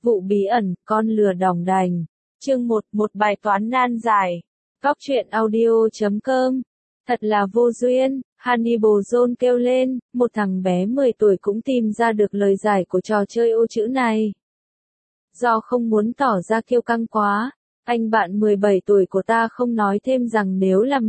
Vụ bí ẩn, con lừa đòng đành. Chương 1, một bài toán nan giải. Góc truyện audio.com. Thật là vô duyên, Hannibal John kêu lên, một thằng bé 10 tuổi cũng tìm ra được lời giải của trò chơi ô chữ này. Do không muốn tỏ ra kiêu căng quá, anh bạn 17 tuổi của ta không nói thêm rằng nếu là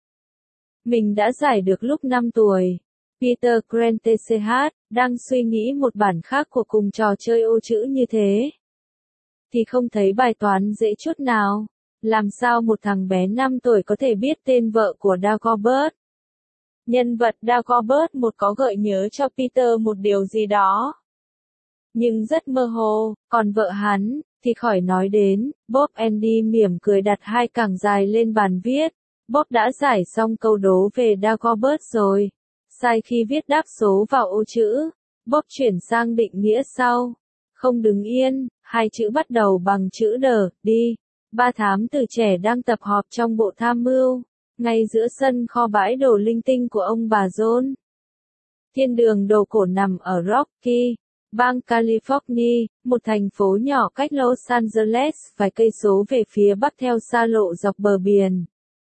mình đã giải được lúc 5 tuổi. Peter Grant TCH, đang suy nghĩ một bản khác của cùng trò chơi ô chữ như thế. Thì không thấy bài toán dễ chút nào. Làm sao một thằng bé 5 tuổi có thể biết tên vợ của Dagobert? Nhân vật Dagobert một có gợi nhớ cho Peter một điều gì đó. Nhưng rất mơ hồ, còn vợ hắn, thì khỏi nói đến. Bob Andy mỉm cười đặt hai cẳng dài lên bàn viết. Bob đã giải xong câu đố về Dagobert rồi. Sai khi viết đáp số vào ô chữ, Bob chuyển sang định nghĩa sau. Không đứng yên, hai chữ bắt đầu bằng chữ đờ, đi. Ba thám tử trẻ đang tập họp trong bộ tham mưu, ngay giữa sân kho bãi đồ linh tinh của ông bà John. Thiên đường đồ cổ nằm ở Rocky, bang California, một thành phố nhỏ cách Los Angeles vài cây số về phía bắc theo xa lộ dọc bờ biển.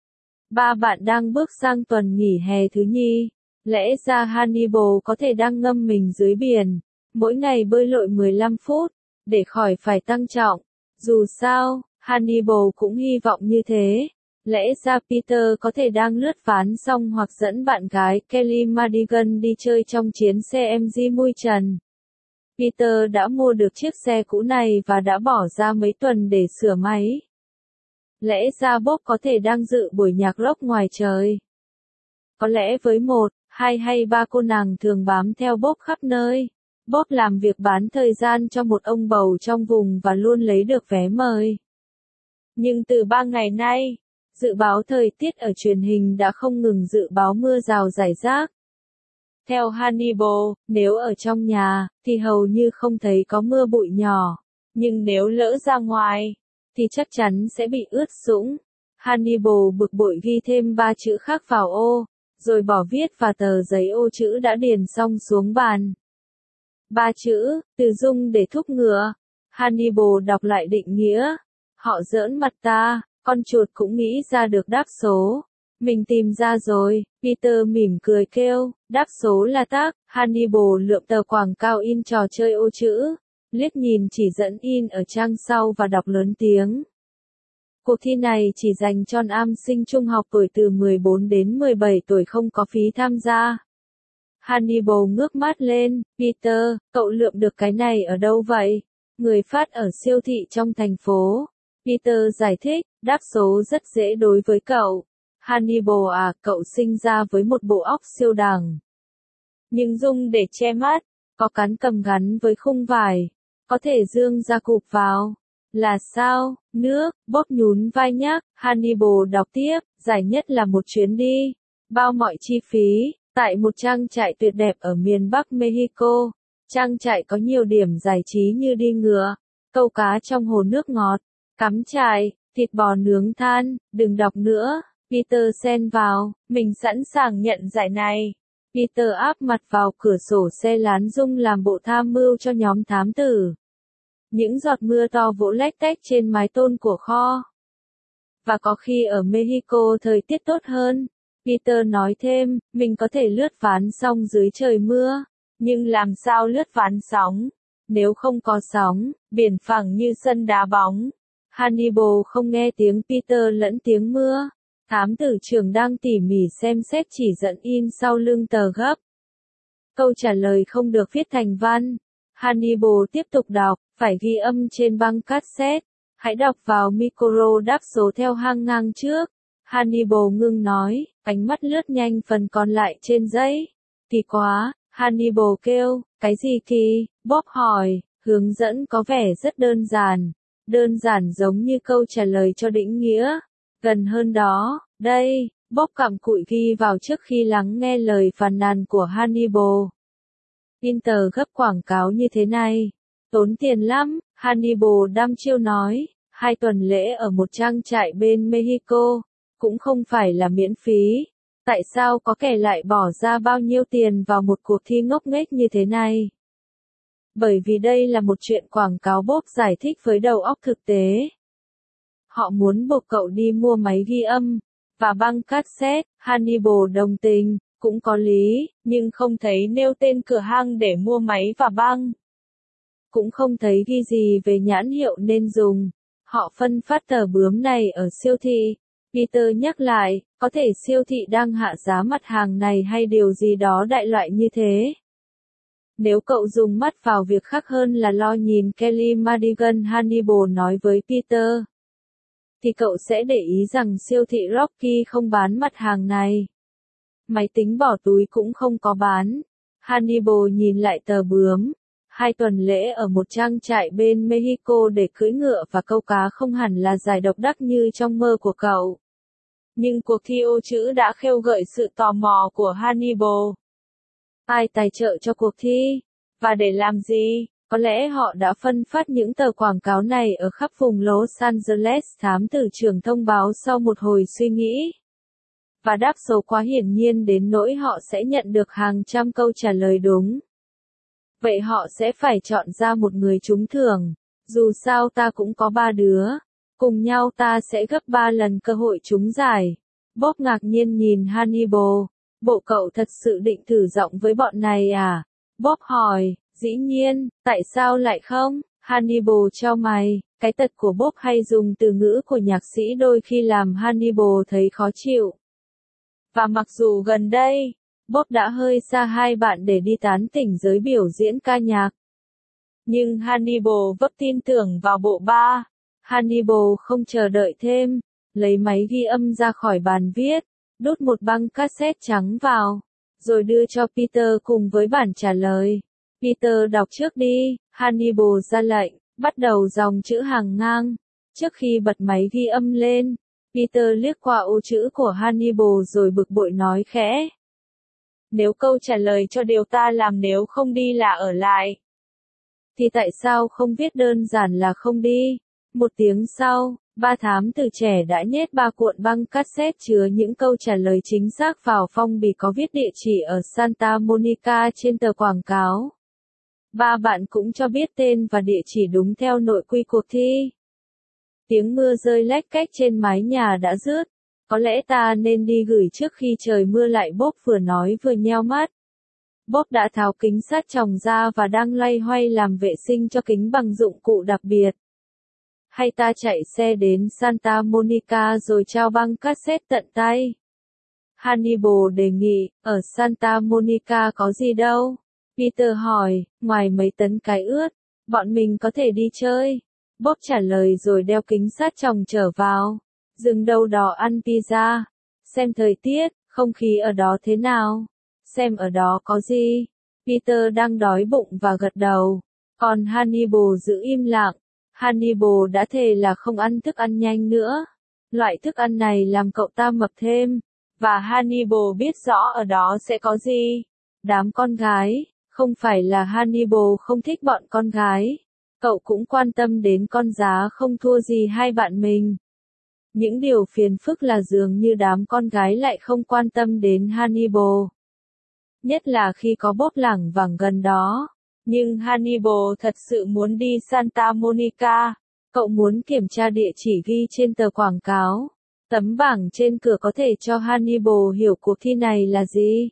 Ba bạn đang bước sang tuần nghỉ hè thứ nhì. Lẽ ra Hannibal có thể đang ngâm mình dưới biển, mỗi ngày bơi lội 15 phút, để khỏi phải tăng trọng. Dù sao, Hannibal cũng hy vọng như thế. Lẽ ra Peter có thể đang lướt ván xong hoặc dẫn bạn gái Kelly Madigan đi chơi trong chuyến xe MG mui trần. Peter đã mua được chiếc xe cũ này và đã bỏ ra mấy tuần để sửa máy. Lẽ ra Bob có thể đang dự buổi nhạc rock ngoài trời. Có lẽ với một, hai hay ba cô nàng thường bám theo Bob khắp nơi. Bob làm việc bán thời gian cho một ông bầu trong vùng và luôn lấy được vé mời. Nhưng từ 3 ngày nay, dự báo thời tiết ở truyền hình đã không ngừng dự báo mưa rào rải rác. Theo Hannibal, nếu ở trong nhà, thì hầu như không thấy có mưa bụi nhỏ. Nhưng nếu lỡ ra ngoài, thì chắc chắn sẽ bị ướt sũng. Hannibal bực bội ghi thêm 3 chữ khác vào ô, rồi bỏ viết và tờ giấy ô chữ đã điền xong xuống bàn. 3 chữ, từ dung để thúc ngựa. Hannibal đọc lại định nghĩa. Họ giỡn mặt ta, con chuột cũng nghĩ ra được đáp số. Mình tìm ra rồi, Peter mỉm cười kêu, đáp số là tác. Hannibal lượm tờ quảng cáo in trò chơi ô chữ, liếc nhìn chỉ dẫn in ở trang sau và đọc lớn tiếng. Cuộc thi này chỉ dành cho nam sinh trung học tuổi từ 14 đến 17 tuổi không có phí tham gia. Hannibal ngước mắt lên, Peter, cậu lượm được cái này ở đâu vậy? Người phát ở siêu thị trong thành phố. Peter giải thích, đáp số rất dễ đối với cậu. Hannibal à, cậu sinh ra với một bộ óc siêu đẳng. Nhưng dung để che mắt, có cán cầm gắn với khung vải, có thể dương ra cụp vào. Là sao? Nước, Bob nhún vai nhắc, Hannibal đọc tiếp, giải nhất là một chuyến đi, bao mọi chi phí, tại một trang trại tuyệt đẹp ở miền Bắc Mexico. Trang trại có nhiều điểm giải trí như đi ngựa, câu cá trong hồ nước ngọt, cắm trại, thịt bò nướng than, đừng đọc nữa. Peter xen vào, mình sẵn sàng nhận giải này. Peter áp mặt vào cửa sổ xe lán dung làm bộ tham mưu cho nhóm thám tử. Những giọt mưa to vỗ lách tách trên mái tôn của kho. Và có khi ở Mexico thời tiết tốt hơn. Peter nói thêm, mình có thể lướt ván sóng dưới trời mưa. Nhưng làm sao lướt ván sóng? Nếu không có sóng, biển phẳng như sân đá bóng. Hannibal không nghe tiếng Peter lẫn tiếng mưa. Thám tử trưởng đang tỉ mỉ xem xét chỉ dẫn in sau lưng tờ gấp. Câu trả lời không được viết thành văn. Hannibal tiếp tục đọc, phải ghi âm trên băng cassette. Hãy đọc vào micro đáp số theo hang ngang trước. Hannibal ngưng nói, ánh mắt lướt nhanh phần còn lại trên giấy. Kỳ quá, Hannibal kêu, cái gì kỳ? Bob hỏi, hướng dẫn có vẻ rất đơn giản. Đơn giản giống như câu trả lời cho định nghĩa. Gần hơn đó, đây, Bob cặm cụi ghi vào trước khi lắng nghe lời phàn nàn của Hannibal. In tờ gấp quảng cáo như thế này, tốn tiền lắm, Hannibal đăm chiêu nói, 2 tuần lễ ở một trang trại bên Mexico, cũng không phải là miễn phí. Tại sao có kẻ lại bỏ ra bao nhiêu tiền vào một cuộc thi ngốc nghếch như thế này? Bởi vì đây là một chuyện quảng cáo, Bob giải thích với đầu óc thực tế. Họ muốn buộc cậu đi mua máy ghi âm và băng cassette. Hannibal đồng tình, cũng có lý, nhưng không thấy nêu tên cửa hàng để mua máy và băng. Cũng không thấy ghi gì về nhãn hiệu nên dùng. Họ phân phát tờ bướm này ở siêu thị. Peter nhắc lại, có thể siêu thị đang hạ giá mặt hàng này hay điều gì đó đại loại như thế. Nếu cậu dùng mắt vào việc khác hơn là lo nhìn Kelly Madigan, Hannibal nói với Peter, thì cậu sẽ để ý rằng siêu thị Rocky không bán mặt hàng này. Máy tính bỏ túi cũng không có bán. Hannibal nhìn lại tờ bướm. 2 tuần lễ ở một trang trại bên Mexico để cưỡi ngựa và câu cá không hẳn là giải độc đắc như trong mơ của cậu. Nhưng cuộc thi ô chữ đã khêu gợi sự tò mò của Hannibal. Ai tài trợ cho cuộc thi? Và để làm gì? Có lẽ họ đã phân phát những tờ quảng cáo này ở khắp vùng Los Angeles. Thám tử trưởng thông báo sau một hồi suy nghĩ. Và đáp số quá hiển nhiên đến nỗi họ sẽ nhận được hàng trăm câu trả lời đúng. Vậy họ sẽ phải chọn ra một người trúng thưởng. Dù sao ta cũng có 3 đứa. Cùng nhau ta sẽ gấp 3 lần cơ hội trúng giải. Bob ngạc nhiên nhìn Hannibal. Bộ cậu thật sự định thử giọng với bọn này à? Bob hỏi, dĩ nhiên, tại sao lại không? Hannibal chau mày. Cái tật của Bob hay dùng từ ngữ của nhạc sĩ đôi khi làm Hannibal thấy khó chịu. Và mặc dù gần đây, Bob đã hơi xa hai bạn để đi tán tỉnh giới biểu diễn ca nhạc. Nhưng Hannibal vẫn tin tưởng vào bộ ba. Hannibal không chờ đợi thêm, lấy máy ghi âm ra khỏi bàn viết, đút một băng cassette trắng vào, rồi đưa cho Peter cùng với bản trả lời. Peter đọc trước đi, Hannibal ra lệnh, bắt đầu dòng chữ hàng ngang. Trước khi bật máy ghi âm lên, Peter liếc qua ô chữ của Hannibal rồi bực bội nói khẽ. Nếu câu trả lời cho điều ta làm nếu không đi là ở lại, thì tại sao không viết đơn giản là không đi? 1 tiếng sau, 3 thám tử trẻ đã nhét 3 cuộn băng cassette chứa những câu trả lời chính xác vào phong bì có viết địa chỉ ở Santa Monica trên tờ quảng cáo. 3 bạn cũng cho biết tên và địa chỉ đúng theo nội quy cuộc thi. Tiếng mưa rơi lách cách trên mái nhà đã dứt. Có lẽ ta nên đi gửi trước khi trời mưa lại, Bob vừa nói vừa nheo mắt. Bob đã tháo kính sát tròng ra và đang loay hoay làm vệ sinh cho kính bằng dụng cụ đặc biệt. Hay ta chạy xe đến Santa Monica rồi trao băng cassette tận tay? Hannibal đề nghị, ở Santa Monica có gì đâu? Peter hỏi, ngoài mấy tấn cái ướt, bọn mình có thể đi chơi. Bob trả lời rồi đeo kính sát tròng trở vào. Dừng đâu đó ăn pizza. Xem thời tiết, không khí ở đó thế nào. Xem ở đó có gì. Peter đang đói bụng và gật đầu. Còn Hannibal giữ im lặng. Hannibal đã thề là không ăn thức ăn nhanh nữa. Loại thức ăn này làm cậu ta mập thêm. Và Hannibal biết rõ ở đó sẽ có gì. Đám con gái. Không phải là Hannibal không thích bọn con gái. Cậu cũng quan tâm đến con giá không thua gì hai bạn mình. Những điều phiền phức là dường như đám con gái lại không quan tâm đến Hannibal. Nhất là khi có Bob lảng vảng gần đó. Nhưng Hannibal thật sự muốn đi Santa Monica. Cậu muốn kiểm tra địa chỉ ghi trên tờ quảng cáo. Tấm bảng trên cửa có thể cho Hannibal hiểu cuộc thi này là gì.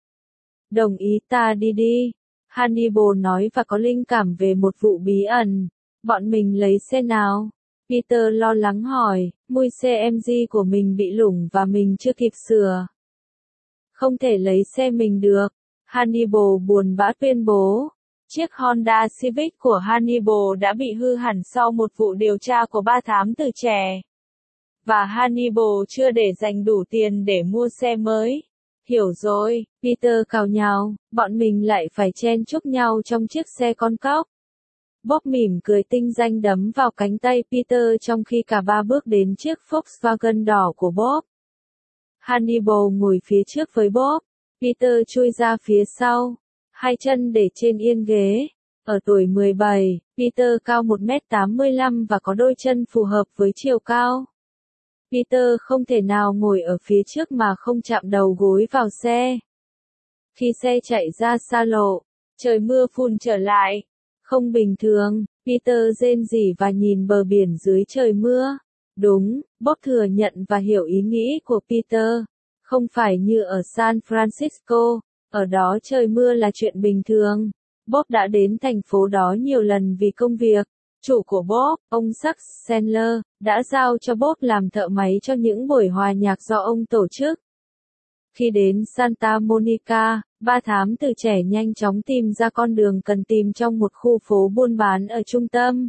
Đồng ý, ta đi đi. Hannibal nói và có linh cảm về một vụ bí ẩn. Bọn mình lấy xe nào? Peter lo lắng hỏi, mui xe MG của mình bị lủng và mình chưa kịp sửa. Không thể lấy xe mình được. Hannibal buồn bã tuyên bố. Chiếc Honda Civic của Hannibal đã bị hư hẳn sau một vụ điều tra của 3 thám tử trẻ. Và Hannibal chưa để dành đủ tiền để mua xe mới. Hiểu rồi, Peter cào nhào, bọn mình lại phải chen chúc nhau trong chiếc xe con cóc. Bob mỉm cười tinh danh đấm vào cánh tay Peter trong khi cả ba bước đến chiếc Volkswagen đỏ của Bob. Hannibal ngồi phía trước với Bob, Peter chui ra phía sau, hai chân để trên yên ghế. Ở tuổi 17, Peter cao 1m85 và có đôi chân phù hợp với chiều cao. Peter không thể nào ngồi ở phía trước mà không chạm đầu gối vào xe. Khi xe chạy ra xa lộ, trời mưa phùn trở lại. Không bình thường, Peter rên rỉ và nhìn bờ biển dưới trời mưa. Đúng, Bob thừa nhận và hiểu ý nghĩ của Peter. Không phải như ở San Francisco, ở đó trời mưa là chuyện bình thường. Bob đã đến thành phố đó nhiều lần vì công việc. Chủ của Bob, ông Chuck Sandler, đã giao cho Bob làm thợ máy cho những buổi hòa nhạc do ông tổ chức. Khi đến Santa Monica, ba thám tử trẻ nhanh chóng tìm ra con đường cần tìm trong một khu phố buôn bán ở trung tâm.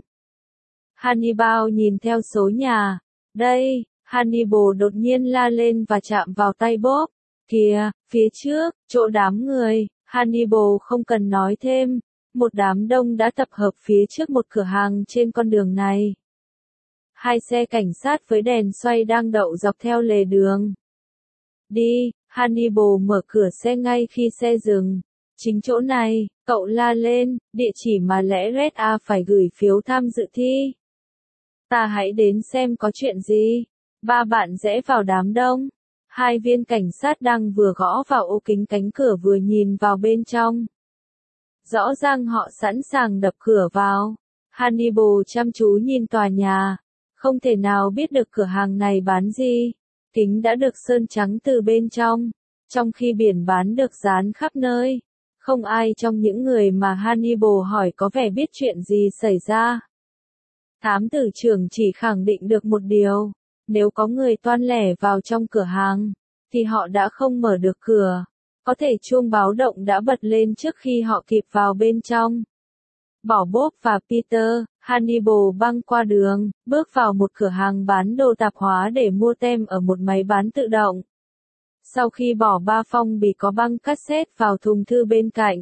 Hannibal nhìn theo số nhà. Đây, Hannibal đột nhiên la lên và chạm vào tay Bob. Kìa, phía trước, chỗ đám người, Hannibal không cần nói thêm. Một đám đông đã tập hợp phía trước một cửa hàng trên con đường này. Hai xe cảnh sát với đèn xoay đang đậu dọc theo lề đường. Đi, Hannibal mở cửa xe ngay khi xe dừng. Chính chỗ này, cậu la lên, địa chỉ mà lẽ Red A phải gửi phiếu tham dự thi. Ta hãy đến xem có chuyện gì. Ba bạn rẽ vào đám đông. Hai viên cảnh sát đang vừa gõ vào ô kính cánh cửa vừa nhìn vào bên trong. Rõ ràng họ sẵn sàng đập cửa vào. Hannibal chăm chú nhìn tòa nhà. Không thể nào biết được cửa hàng này bán gì. Kính đã được sơn trắng từ bên trong khi biển bán được dán khắp nơi. Không ai trong những người mà Hannibal hỏi có vẻ biết chuyện gì xảy ra. Thám tử trưởng chỉ khẳng định được một điều. Nếu có người toan lẻ vào trong cửa hàng, thì họ đã không mở được cửa. Có thể chuông báo động đã bật lên trước khi họ kịp vào bên trong. Bỏ Bob và Peter, Hannibal băng qua đường, bước vào một cửa hàng bán đồ tạp hóa để mua tem ở một máy bán tự động. Sau khi bỏ 3 phong bì có băng cassette vào thùng thư bên cạnh,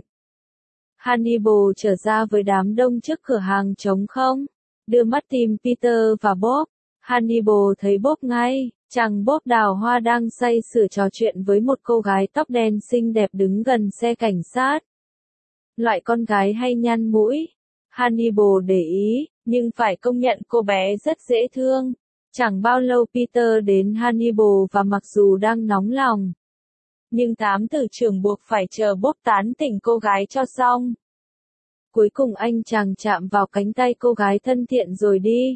Hannibal trở ra với đám đông trước cửa hàng trống không. Đưa mắt tìm Peter và Bob. Hannibal thấy Bob ngay. Chàng Bob đào hoa đang say sưa trò chuyện với một cô gái tóc đen xinh đẹp đứng gần xe cảnh sát. Loại con gái hay nhăn mũi. Hannibal để ý, nhưng phải công nhận cô bé rất dễ thương. Chẳng bao lâu Peter đến Hannibal và mặc dù đang nóng lòng, nhưng thám tử trưởng buộc phải chờ Bob tán tỉnh cô gái cho xong. Cuối cùng anh chàng chạm vào cánh tay cô gái thân thiện rồi đi.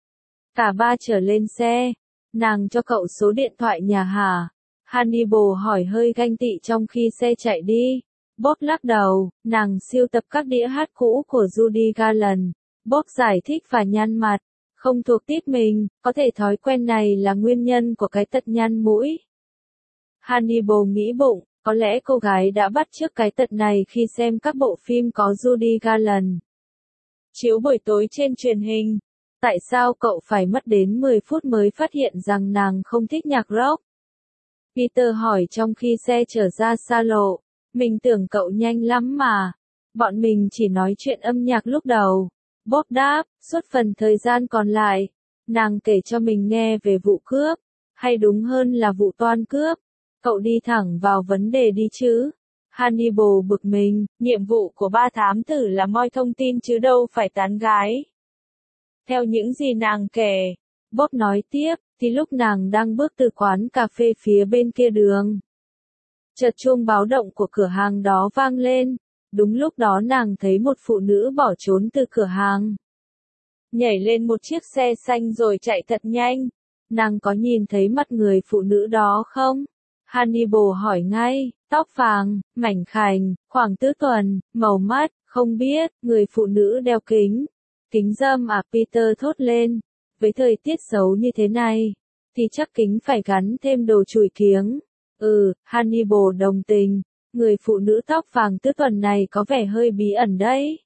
Cả ba trở lên xe. Nàng cho cậu số điện thoại nhà hả? Hannibal hỏi hơi ganh tị trong khi xe chạy đi. Bob lắc đầu, nàng sưu tập các đĩa hát cũ của Judy Garland. Bob giải thích và nhăn mặt. Không thuộc tiếp mình, có thể thói quen này là nguyên nhân của cái tật nhăn mũi. Hannibal nghĩ bụng, có lẽ cô gái đã bắt chước cái tật này khi xem các bộ phim có Judy Garland chiếu buổi tối trên truyền hình. Tại sao cậu phải mất đến 10 phút mới phát hiện rằng nàng không thích nhạc rock? Peter hỏi trong khi xe trở ra xa lộ. Mình tưởng cậu nhanh lắm mà. Bọn mình chỉ nói chuyện âm nhạc lúc đầu. Bob đáp, suốt phần thời gian còn lại, nàng kể cho mình nghe về vụ cướp. Hay đúng hơn là vụ toan cướp. Cậu đi thẳng vào vấn đề đi chứ. Hannibal bực mình, nhiệm vụ của ba thám tử là moi thông tin chứ đâu phải tán gái. Theo những gì nàng kể, Bob nói tiếp, thì lúc nàng đang bước từ quán cà phê phía bên kia đường, chợt chuông báo động của cửa hàng đó vang lên. Đúng lúc đó nàng thấy một phụ nữ bỏ trốn từ cửa hàng, nhảy lên một chiếc xe xanh rồi chạy thật nhanh. Nàng có nhìn thấy mặt người phụ nữ đó không? Hannibal hỏi ngay, tóc vàng, mảnh khảnh, khoảng tứ tuần, màu mắt, không biết, người phụ nữ đeo kính. Kính râm à? Peter thốt lên. Với thời tiết xấu như thế này, thì chắc kính phải gắn thêm đồ chùi kiếng. Hannibal đồng tình. Người phụ nữ tóc vàng tứ tuần này có vẻ hơi bí ẩn đấy.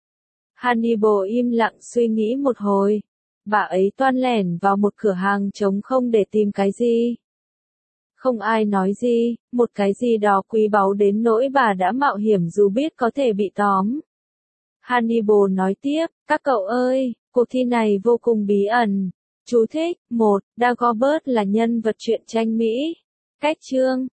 Hannibal im lặng suy nghĩ một hồi. Bà ấy toan lẻn vào một cửa hàng trống không để tìm cái gì? Không ai nói gì, một cái gì đó quý báu đến nỗi bà đã mạo hiểm dù biết có thể bị tóm. Hannibal nói tiếp, các cậu ơi, cuộc thi này vô cùng bí ẩn. Chú thích, 1. Dagobert là nhân vật truyện tranh Mỹ. Cách chương